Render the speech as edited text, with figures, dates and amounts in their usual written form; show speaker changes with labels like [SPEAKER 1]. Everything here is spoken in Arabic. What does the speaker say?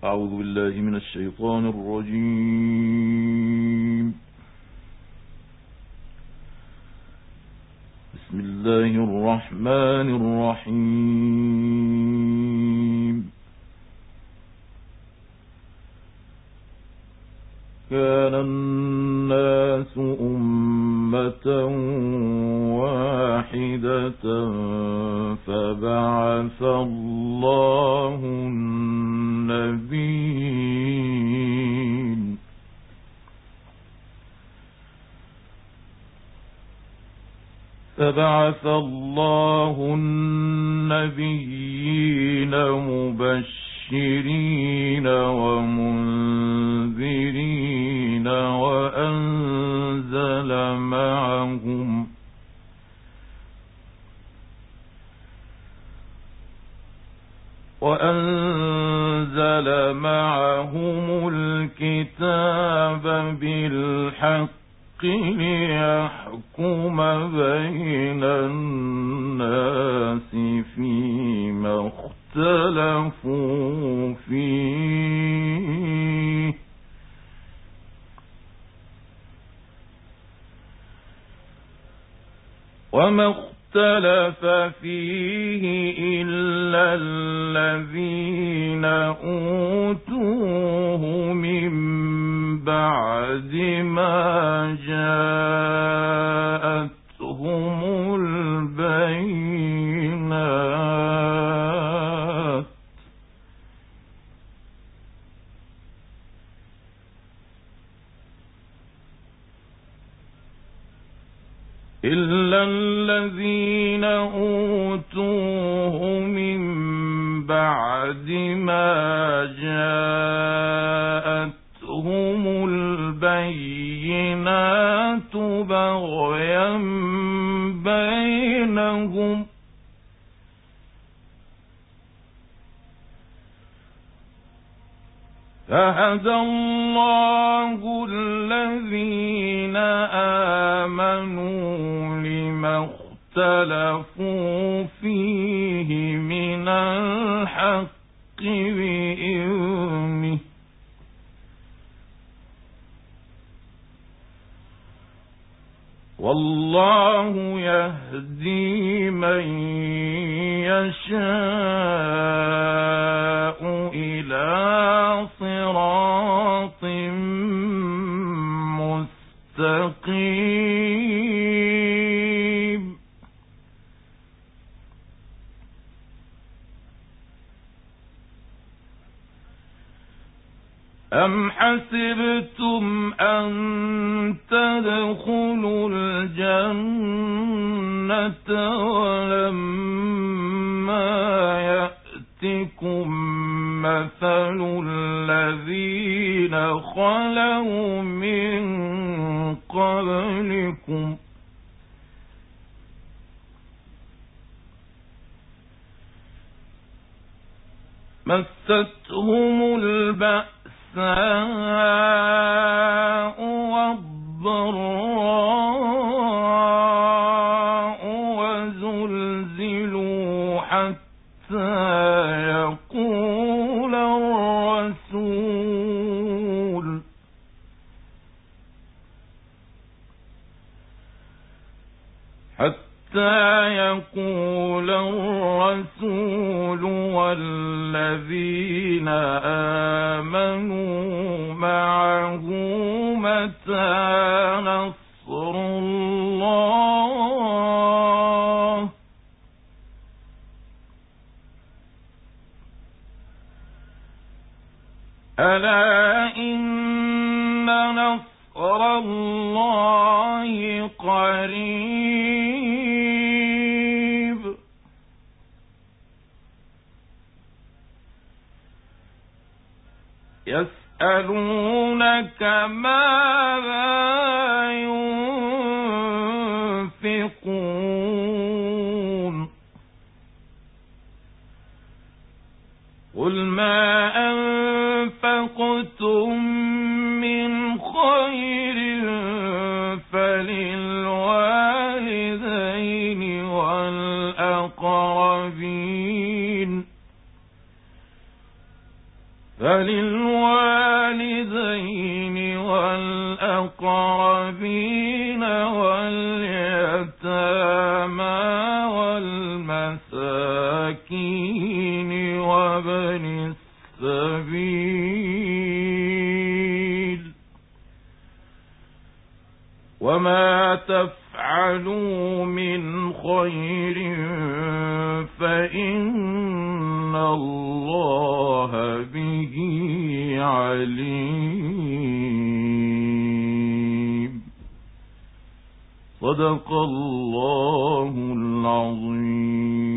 [SPEAKER 1] أعوذ بالله من الشيطان الرجيم. بسم الله الرحمن الرحيم. كان الناس أمة واحدة فبعث الله النبيين مبشرين ومنذرين وأنزل معهم الكتاب بالحق ليحكم بين الناس فيما اختلفوا فيه وما اختلف فيه إلا الذين أوتوه من بعد ما جاءتهم البينات إلا الذين أوتوه من بعد ما جاءتهم البينات بغيا بينهم فهدى الله الذين آمنوا لما اختلفوا فيه من الحق بإذنه والله يهدي من يشاء إلى صراط مستقيم. أم حسبتم أن تدخلوا الجنة ولما يأتكم مثل الذين خلوا من قبلكم مستهم البأساء والضراء وزلزلوا حتى يقول الرسول والذين آمنوا معه متى نصر الله ألا إن نصر الله قريب. يسألونك ماذا ينفقون قل ما أنفقتم من خير فللوالدين والأقربين فللوالدين والأقربين واليتامى والمساكين وابن السبيل وما تفعلوا من خير فإن الله به عليم. صدق الله العظيم.